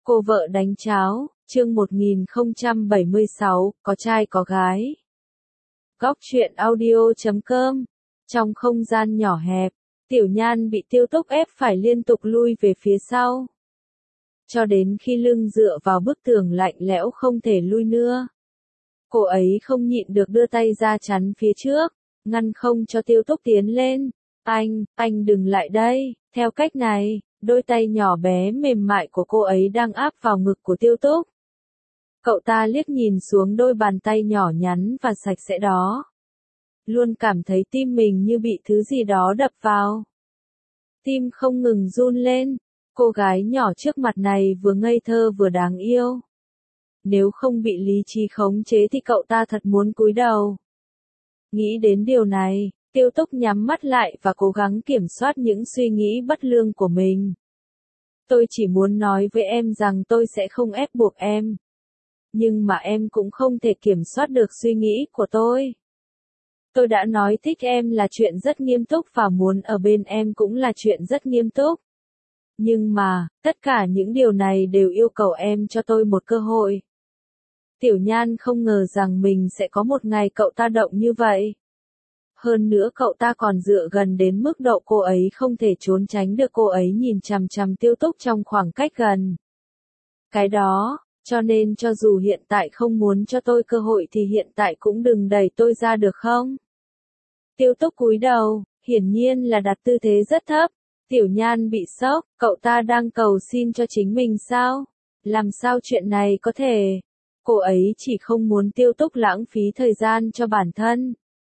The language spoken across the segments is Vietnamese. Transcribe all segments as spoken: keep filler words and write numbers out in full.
Cô vợ đánh cháo, chương một nghìn không trăm bảy mươi sáu, có trai có gái. Góc truyện audio chấm com. Trong không gian nhỏ hẹp, Tiểu Nhan bị Tiêu Túc ép phải liên tục lui về phía sau. Cho đến khi lưng dựa vào bức tường lạnh lẽo không thể lui nữa. Cô ấy không nhịn được đưa tay ra chắn phía trước, ngăn không cho Tiêu Túc tiến lên. Anh, anh đừng lại đây, theo cách này. Đôi tay nhỏ bé mềm mại của cô ấy đang áp vào ngực của Tiêu Túc. Cậu ta liếc nhìn xuống đôi bàn tay nhỏ nhắn và sạch sẽ đó. Luôn cảm thấy tim mình như bị thứ gì đó đập vào. Tim không ngừng run lên. Cô gái nhỏ trước mặt này vừa ngây thơ vừa đáng yêu. Nếu không bị lý trí khống chế thì cậu ta thật muốn cúi đầu. Nghĩ đến điều này, Tiêu Túc nhắm mắt lại và cố gắng kiểm soát những suy nghĩ bất lương của mình. Tôi chỉ muốn nói với em rằng tôi sẽ không ép buộc em. Nhưng mà em cũng không thể kiểm soát được suy nghĩ của tôi. Tôi đã nói thích em là chuyện rất nghiêm túc và muốn ở bên em cũng là chuyện rất nghiêm túc. Nhưng mà, tất cả những điều này đều yêu cầu em cho tôi một cơ hội. Tiểu Nhan không ngờ rằng mình sẽ có một ngày cậu ta động như vậy. Hơn nữa cậu ta còn dựa gần đến mức độ cô ấy không thể trốn tránh được cô ấy nhìn chằm chằm Tiêu Túc trong khoảng cách gần. Cái đó, cho nên cho dù hiện tại không muốn cho tôi cơ hội thì hiện tại cũng đừng đẩy tôi ra được không? Tiêu Túc cúi đầu, hiển nhiên là đặt tư thế rất thấp. Tiểu Nhan bị sốc, cậu ta đang cầu xin cho chính mình sao? Làm sao chuyện này có thể? Cô ấy chỉ không muốn Tiêu Túc lãng phí thời gian cho bản thân.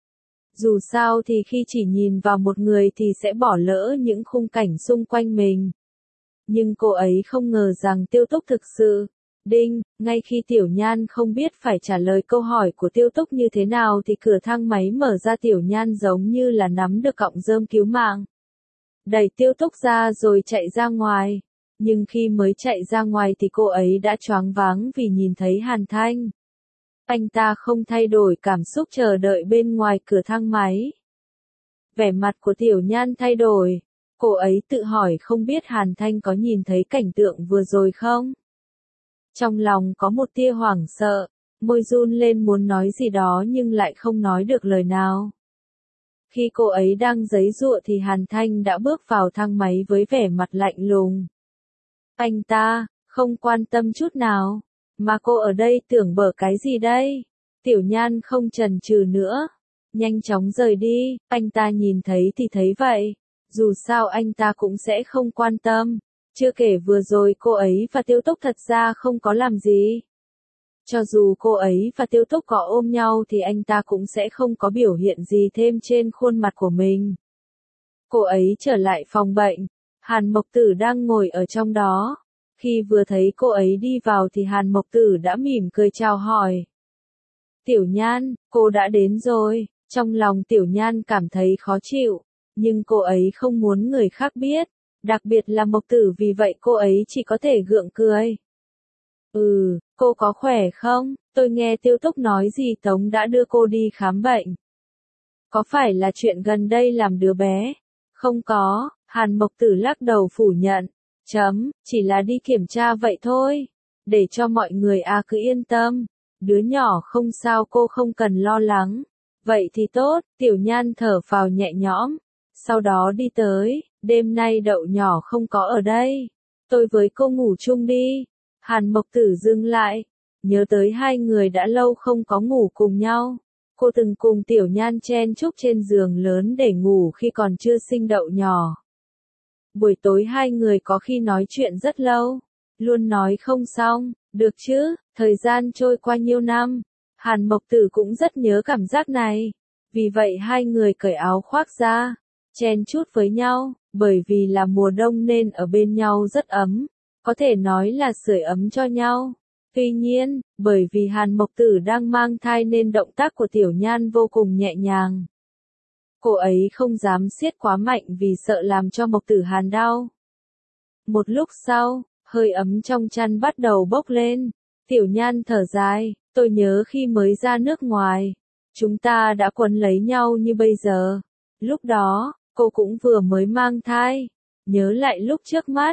Dù sao thì khi chỉ nhìn vào một người thì sẽ bỏ lỡ những khung cảnh xung quanh mình. Nhưng cô ấy không ngờ rằng Tiêu Túc thực sự. Đinh, ngay khi Tiểu Nhan không biết phải trả lời câu hỏi của Tiêu Túc như thế nào thì cửa thang máy mở ra. Tiểu Nhan giống như là nắm được cọng rơm cứu mạng. Đẩy Tiêu Túc ra rồi chạy ra ngoài. Nhưng khi mới chạy ra ngoài thì cô ấy đã choáng váng vì nhìn thấy Hàn Thanh. Anh ta không thay đổi cảm xúc chờ đợi bên ngoài cửa thang máy. Vẻ mặt của Tiểu Nhan thay đổi. Cô ấy tự hỏi không biết Hàn Thanh có nhìn thấy cảnh tượng vừa rồi không? Trong lòng có một tia hoảng sợ, môi run lên muốn nói gì đó nhưng lại không nói được lời nào. Khi cô ấy đang giãy giụa thì Hàn Thanh đã bước vào thang máy với vẻ mặt lạnh lùng. Anh ta, không quan tâm chút nào. Mà cô ở đây tưởng bở cái gì đây? Tiểu Nhan không chần chừ nữa. Nhanh chóng rời đi, anh ta nhìn thấy thì thấy vậy. Dù sao anh ta cũng sẽ không quan tâm. Chưa kể vừa rồi cô ấy và Tiêu Túc thật ra không có làm gì. Cho dù cô ấy và Tiêu Túc có ôm nhau thì anh ta cũng sẽ không có biểu hiện gì thêm trên khuôn mặt của mình. Cô ấy trở lại phòng bệnh. Hàn Mộc Tử đang ngồi ở trong đó. Khi vừa thấy cô ấy đi vào thì Hàn Mộc Tử đã mỉm cười chào hỏi. Tiểu Nhan, cô đã đến rồi. Trong lòng Tiểu Nhan cảm thấy khó chịu. Nhưng cô ấy không muốn người khác biết. Đặc biệt là Mộc Tử, vì vậy cô ấy chỉ có thể gượng cười. Ừ, cô có khỏe không? Tôi nghe Tiêu Túc nói gì Tống đã đưa cô đi khám bệnh. Có phải là chuyện gần đây làm đứa bé? Không có, Hàn Mộc Tử lắc đầu phủ nhận. Chấm, chỉ là đi kiểm tra vậy thôi. Để cho mọi người à cứ yên tâm. Đứa nhỏ không sao, cô không cần lo lắng. Vậy thì tốt, Tiểu Nhan thở phào nhẹ nhõm. Sau đó đi tới, đêm nay Đậu nhỏ không có ở đây. Tôi với cô ngủ chung đi. Hàn Mộc Tử dừng lại. Nhớ tới hai người đã lâu không có ngủ cùng nhau. Cô từng cùng Tiểu Nhan chen chúc trên giường lớn để ngủ khi còn chưa sinh Đậu nhỏ. Buổi tối hai người có khi nói chuyện rất lâu. Luôn nói không xong, được chứ, thời gian trôi qua nhiêu năm. Hàn Mộc Tử cũng rất nhớ cảm giác này. Vì vậy hai người cởi áo khoác ra, chen chúc với nhau, bởi vì là mùa đông nên ở bên nhau rất ấm. Có thể nói là sưởi ấm cho nhau. Tuy nhiên, bởi vì Hàn Mộc Tử đang mang thai nên động tác của Tiểu Nhan vô cùng nhẹ nhàng. Cô ấy không dám siết quá mạnh vì sợ làm cho Mộc Tử Hàn đau. Một lúc sau, hơi ấm trong chăn bắt đầu bốc lên. Tiểu Nhan thở dài, tôi nhớ khi mới ra nước ngoài. Chúng ta đã quấn lấy nhau như bây giờ. Lúc đó, cô cũng vừa mới mang thai. Nhớ lại lúc trước mắt,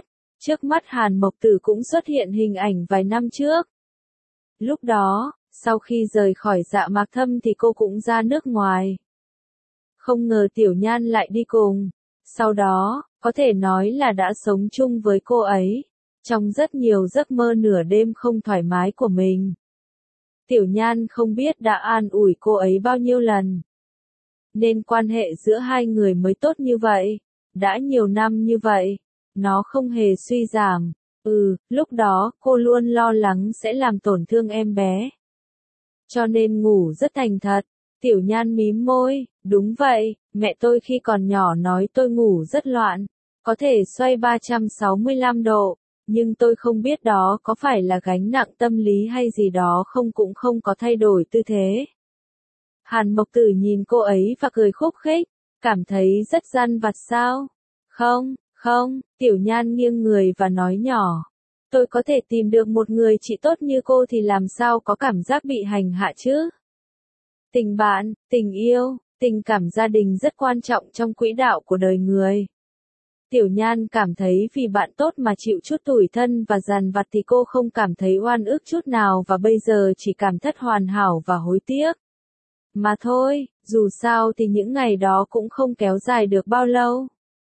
Trước mắt Hàn Mộc Tử cũng xuất hiện hình ảnh vài năm trước. Lúc đó, sau khi rời khỏi Dạ Mạc Thâm thì cô cũng ra nước ngoài. Không ngờ Tiểu Nhan lại đi cùng. Sau đó, có thể nói là đã sống chung với cô ấy, trong rất nhiều giấc mơ nửa đêm không thoải mái của mình. Tiểu Nhan không biết đã an ủi cô ấy bao nhiêu lần. Nên quan hệ giữa hai người mới tốt như vậy. Đã nhiều năm như vậy, nó không hề suy giảm. Ừ, lúc đó, cô luôn lo lắng sẽ làm tổn thương em bé. Cho nên ngủ rất thành thật. Tiểu Nhan mím môi, đúng vậy, mẹ tôi khi còn nhỏ nói tôi ngủ rất loạn, có thể xoay ba trăm sáu mươi lăm độ, nhưng tôi không biết đó có phải là gánh nặng tâm lý hay gì đó không, cũng không có thay đổi tư thế. Hàn Mộc Tử nhìn cô ấy và cười khúc khích, cảm thấy rất dằn vặt sao? Không, không, Tiểu Nhan nghiêng người và nói nhỏ. Tôi có thể tìm được một người chị tốt như cô thì làm sao có cảm giác bị hành hạ chứ? Tình bạn, tình yêu, tình cảm gia đình rất quan trọng trong quỹ đạo của đời người. Tiểu Nhan cảm thấy vì bạn tốt mà chịu chút tủi thân và dằn vặt thì cô không cảm thấy oan ức chút nào và bây giờ chỉ cảm thất hoàn hảo và hối tiếc. Mà thôi, dù sao thì những ngày đó cũng không kéo dài được bao lâu.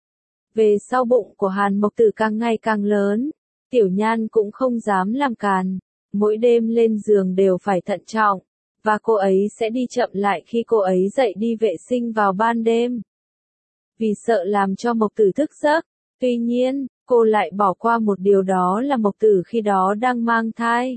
Về sau bụng của Hàn Mộc Tử càng ngày càng lớn, Tiểu Nhan cũng không dám làm càn, mỗi đêm lên giường đều phải thận trọng, và cô ấy sẽ đi chậm lại khi cô ấy dậy đi vệ sinh vào ban đêm. Vì sợ làm cho Mộc Tử thức giấc, tuy nhiên, cô lại bỏ qua một điều, đó là Mộc Tử khi đó đang mang thai.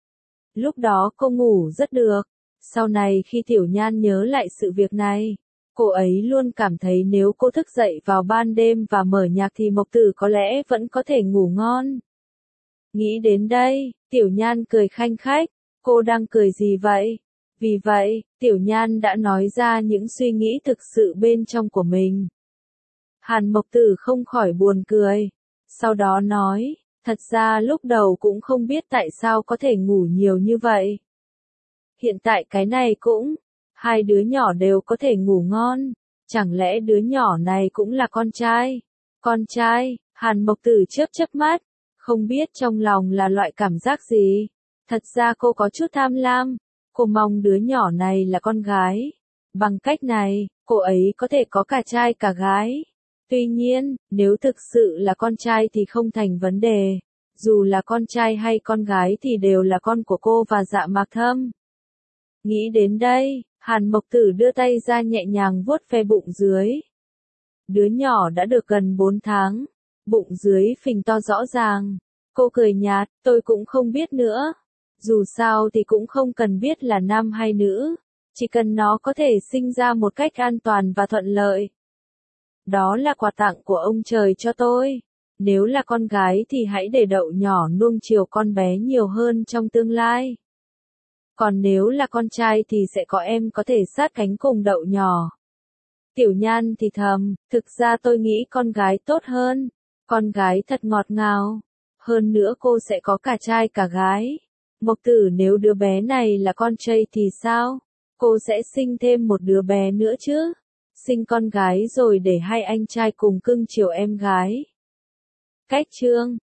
Lúc đó cô ngủ rất được, sau này khi Tiểu Nhan nhớ lại sự việc này, cô ấy luôn cảm thấy nếu cô thức dậy vào ban đêm và mở nhạc thì Mộc Tử có lẽ vẫn có thể ngủ ngon. Nghĩ đến đây, Tiểu Nhan cười khanh khách, cô đang cười gì vậy? Vì vậy, Tiểu Nhan đã nói ra những suy nghĩ thực sự bên trong của mình. Hàn Mộc Tử không khỏi buồn cười. Sau đó nói, thật ra lúc đầu cũng không biết tại sao có thể ngủ nhiều như vậy. Hiện tại cái này cũng, hai đứa nhỏ đều có thể ngủ ngon. Chẳng lẽ đứa nhỏ này cũng là con trai? Con trai, Hàn Mộc Tử chớp chớp mắt, không biết trong lòng là loại cảm giác gì. Thật ra cô có chút tham lam. Cô mong đứa nhỏ này là con gái. Bằng cách này, cô ấy có thể có cả trai cả gái. Tuy nhiên, nếu thực sự là con trai thì không thành vấn đề. Dù là con trai hay con gái thì đều là con của cô và Dạ Mạc Thâm. Nghĩ đến đây, Hàn Mộc Tử đưa tay ra nhẹ nhàng vuốt ve bụng dưới. Đứa nhỏ đã được gần bốn tháng. Bụng dưới phình to rõ ràng. Cô cười nhạt, tôi cũng không biết nữa. Dù sao thì cũng không cần biết là nam hay nữ, chỉ cần nó có thể sinh ra một cách an toàn và thuận lợi. Đó là quà tặng của ông trời cho tôi. Nếu là con gái thì hãy để đậu nhỏ nuông chiều con bé nhiều hơn trong tương lai. Còn nếu là con trai thì sẽ có em có thể sát cánh cùng đậu nhỏ. Tiểu Nhan thì thầm, thực ra tôi nghĩ con gái tốt hơn. Con gái thật ngọt ngào. Hơn nữa cô sẽ có cả trai cả gái. Mộc Tử nếu đứa bé này là con trai thì sao? Cô sẽ sinh thêm một đứa bé nữa chứ? Sinh con gái rồi để hai anh trai cùng cưng chiều em gái. Cách chương